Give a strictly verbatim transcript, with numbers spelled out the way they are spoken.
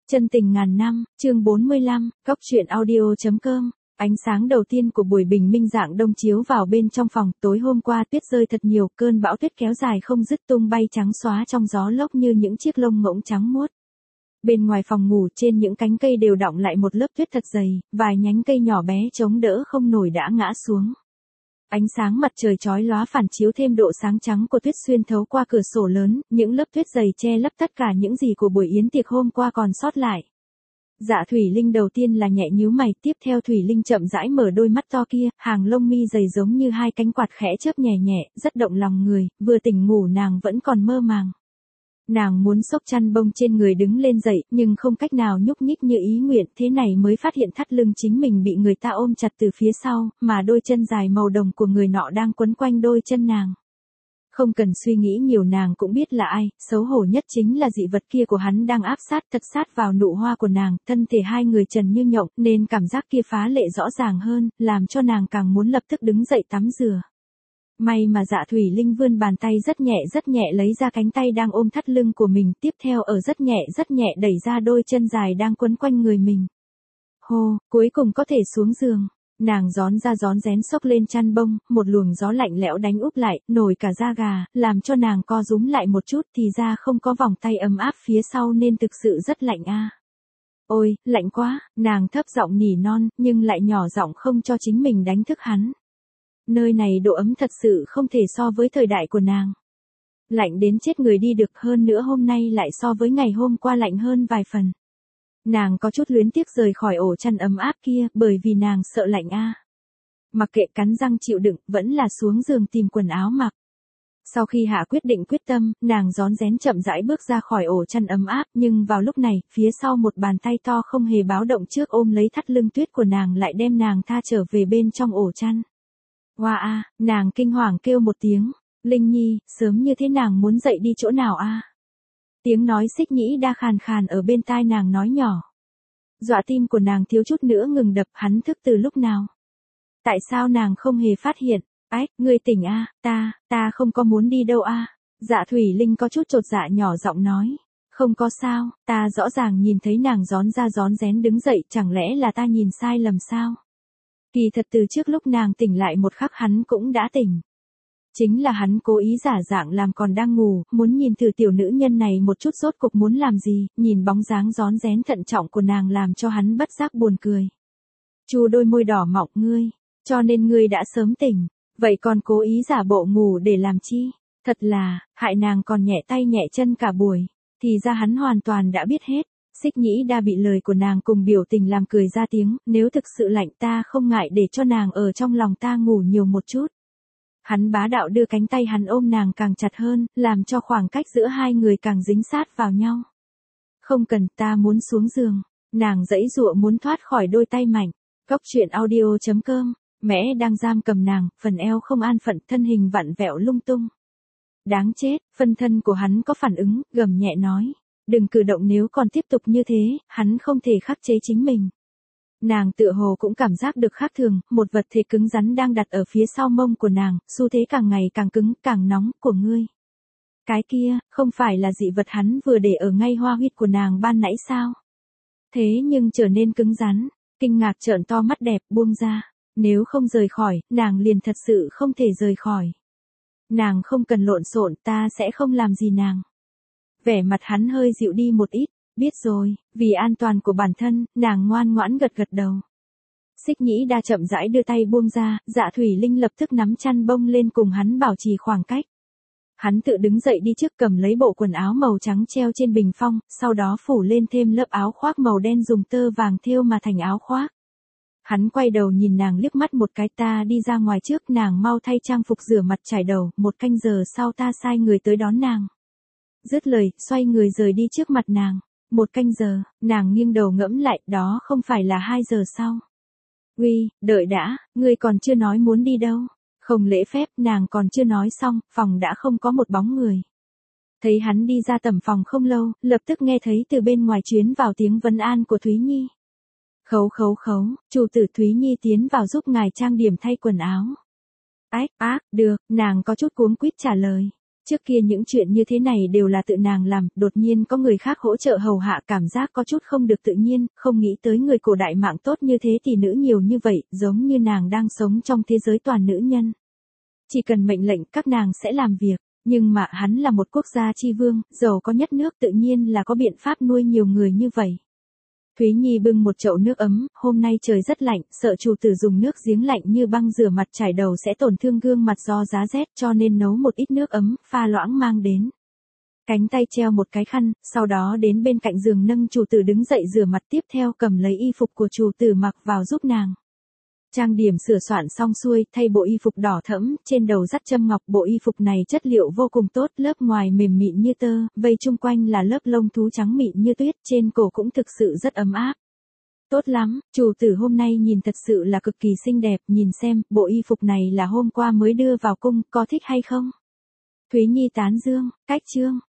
Chân tình ngàn năm, chương bốn mươi lăm, Cóc truyện audio.com. Ánh sáng đầu tiên của buổi bình minh rạng đông chiếu vào bên trong phòng. Tối hôm qua tuyết rơi thật nhiều, cơn bão tuyết kéo dài không dứt tung bay trắng xóa trong gió lốc như những chiếc lông ngỗng trắng muốt. Bên ngoài phòng ngủ trên những cánh cây đều đọng lại một lớp tuyết thật dày, vài nhánh cây nhỏ bé chống đỡ không nổi đã ngã xuống. Ánh sáng mặt trời chói lóa phản chiếu thêm độ sáng trắng của tuyết xuyên thấu qua cửa sổ lớn, những lớp tuyết dày che lấp tất cả những gì của buổi yến tiệc hôm qua còn sót lại. Dạ Thủy Linh đầu tiên là nhẹ nhíu mày, tiếp theo Thủy Linh chậm rãi mở đôi mắt to kia, hàng lông mi dày giống như hai cánh quạt khẽ chớp nhẹ nhẹ, rất động lòng người, vừa tỉnh ngủ nàng vẫn còn mơ màng. Nàng muốn xốc chăn bông trên người đứng lên dậy, nhưng không cách nào nhúc nhích như ý nguyện, thế này mới phát hiện thắt lưng chính mình bị người ta ôm chặt từ phía sau, mà đôi chân dài màu đồng của người nọ đang quấn quanh đôi chân nàng. Không cần suy nghĩ nhiều nàng cũng biết là ai, xấu hổ nhất chính là dị vật kia của hắn đang áp sát thật sát vào nụ hoa của nàng, thân thể hai người trần như nhộng, nên cảm giác kia phá lệ rõ ràng hơn, làm cho nàng càng muốn lập tức đứng dậy tắm rửa. May mà Dạ Thủy Linh vươn bàn tay rất nhẹ rất nhẹ lấy ra cánh tay đang ôm thắt lưng của mình, tiếp theo ở rất nhẹ rất nhẹ đẩy ra đôi chân dài đang quấn quanh người mình. Hô, cuối cùng có thể xuống giường. Nàng gión ra gión rén xốc lên chăn bông, một luồng gió lạnh lẽo đánh úp lại, nổi cả da gà, làm cho nàng co rúm lại một chút, thì ra không có vòng tay ấm áp phía sau nên thực sự rất lạnh a. À. Ôi, lạnh quá, nàng thấp giọng nỉ non, nhưng lại nhỏ giọng không cho chính mình đánh thức hắn. Nơi này độ ấm thật sự không thể so với thời đại của nàng. Lạnh đến chết người đi được, hơn nữa hôm nay lại so với ngày hôm qua lạnh hơn vài phần. Nàng có chút luyến tiếc rời khỏi ổ chăn ấm áp kia, bởi vì nàng sợ lạnh a. À. Mặc kệ cắn răng chịu đựng, vẫn là xuống giường tìm quần áo mặc. Sau khi hạ quyết định quyết tâm, nàng rón rén chậm rãi bước ra khỏi ổ chăn ấm áp, nhưng vào lúc này, phía sau một bàn tay to không hề báo động trước ôm lấy thắt lưng tuyết của nàng lại đem nàng tha trở về bên trong ổ chăn. Hoa wow, a, nàng kinh hoàng kêu một tiếng, Linh Nhi, sớm như thế nàng muốn dậy đi chỗ nào a? À? Tiếng nói Xích Nhĩ Đa khàn khàn ở bên tai nàng nói nhỏ. Dọa tim của nàng thiếu chút nữa ngừng đập, hắn thức từ lúc nào? Tại sao nàng không hề phát hiện? Ách, ngươi tỉnh a, à? ta, ta không có muốn đi đâu a. À? Dạ Thủy Linh có chút chột dạ nhỏ giọng nói. Không có sao, ta rõ ràng nhìn thấy nàng gión ra gión rén đứng dậy, chẳng lẽ là ta nhìn sai lầm sao? Kỳ thật từ trước lúc nàng tỉnh lại một khắc hắn cũng đã tỉnh. Chính là hắn cố ý giả dạng làm còn đang ngủ, muốn nhìn thử tiểu nữ nhân này một chút rốt cục muốn làm gì, nhìn bóng dáng rón rén thận trọng của nàng làm cho hắn bất giác buồn cười. Chu đôi môi đỏ mọng, ngươi, cho nên ngươi đã sớm tỉnh, vậy còn cố ý giả bộ ngủ để làm chi, thật là, hại nàng còn nhẹ tay nhẹ chân cả buổi, thì ra hắn hoàn toàn đã biết hết. Xích Nhĩ Đa bị lời của nàng cùng biểu tình làm cười ra tiếng, nếu thực sự lạnh ta không ngại để cho nàng ở trong lòng ta ngủ nhiều một chút. Hắn bá đạo đưa cánh tay hắn ôm nàng càng chặt hơn, làm cho khoảng cách giữa hai người càng dính sát vào nhau. Không cần, ta muốn xuống giường. Nàng giãy giụa muốn thoát khỏi đôi tay mạnh. Cóc truyện audio.com, mẹ đang giam cầm nàng, phần eo không an phận, thân hình vặn vẹo lung tung. Đáng chết, phân thân của hắn có phản ứng, gầm nhẹ nói. Đừng cử động, nếu còn tiếp tục như thế, hắn không thể khắc chế chính mình. Nàng tựa hồ cũng cảm giác được khác thường, một vật thể cứng rắn đang đặt ở phía sau mông của nàng, xu thế càng ngày càng cứng, càng nóng, của ngươi. Cái kia, không phải là dị vật hắn vừa để ở ngay hoa huyệt của nàng ban nãy sao? Thế nhưng trở nên cứng rắn, kinh ngạc trợn to mắt đẹp, buông ra. Nếu không rời khỏi, nàng liền thật sự không thể rời khỏi. Nàng không cần lộn xộn, ta sẽ không làm gì nàng. Vẻ mặt hắn hơi dịu đi một ít, biết rồi, vì an toàn của bản thân, nàng ngoan ngoãn gật gật đầu. Xích Nhĩ Đa chậm rãi đưa tay buông ra, Dạ Thủy Linh lập tức nắm chăn bông lên cùng hắn bảo trì khoảng cách. Hắn tự đứng dậy đi trước cầm lấy bộ quần áo màu trắng treo trên bình phong, sau đó phủ lên thêm lớp áo khoác màu đen dùng tơ vàng thêu mà thành áo khoác. Hắn quay đầu nhìn nàng liếc mắt một cái, ta đi ra ngoài trước, nàng mau thay trang phục rửa mặt trải đầu, một canh giờ sau ta sai người tới đón nàng. Dứt lời, xoay người rời đi trước mặt nàng. Một canh giờ, nàng nghiêng đầu ngẫm lại, đó không phải là hai giờ sau. Uy, đợi đã, ngươi còn chưa nói muốn đi đâu. Không lễ phép, nàng còn chưa nói xong, phòng đã không có một bóng người. Thấy hắn đi ra tầm phòng không lâu, lập tức nghe thấy từ bên ngoài chuyến vào tiếng vấn an của Thúy Nhi. Khấu khấu khấu, chủ tử Thúy Nhi tiến vào giúp ngài trang điểm thay quần áo. Ách, ác, được, nàng có chút cuống quýt trả lời. Trước kia những chuyện như thế này đều là tự nàng làm, đột nhiên có người khác hỗ trợ hầu hạ cảm giác có chút không được tự nhiên, không nghĩ tới người cổ đại mạng tốt như thế thì nữ nhiều như vậy, giống như nàng đang sống trong thế giới toàn nữ nhân. Chỉ cần mệnh lệnh các nàng sẽ làm việc, nhưng mà hắn là một quốc gia chi vương, giàu có nhất nước tự nhiên là có biện pháp nuôi nhiều người như vậy. Thúy Nhi bưng một chậu nước ấm, hôm nay trời rất lạnh, sợ chủ tử dùng nước giếng lạnh như băng rửa mặt chải đầu sẽ tổn thương gương mặt do giá rét cho nên nấu một ít nước ấm, pha loãng mang đến. Cánh tay treo một cái khăn, sau đó đến bên cạnh giường nâng chủ tử đứng dậy rửa mặt tiếp theo cầm lấy y phục của chủ tử mặc vào giúp nàng. Trang điểm sửa soạn xong xuôi, thay bộ y phục đỏ thẫm, trên đầu dắt châm ngọc, bộ y phục này chất liệu vô cùng tốt, lớp ngoài mềm mịn như tơ, vây chung quanh là lớp lông thú trắng mịn như tuyết, trên cổ cũng thực sự rất ấm áp. Tốt lắm, chủ tử hôm nay nhìn thật sự là cực kỳ xinh đẹp, nhìn xem, bộ y phục này là hôm qua mới đưa vào cung, có thích hay không? Thúy Nhi tán dương, cách chương.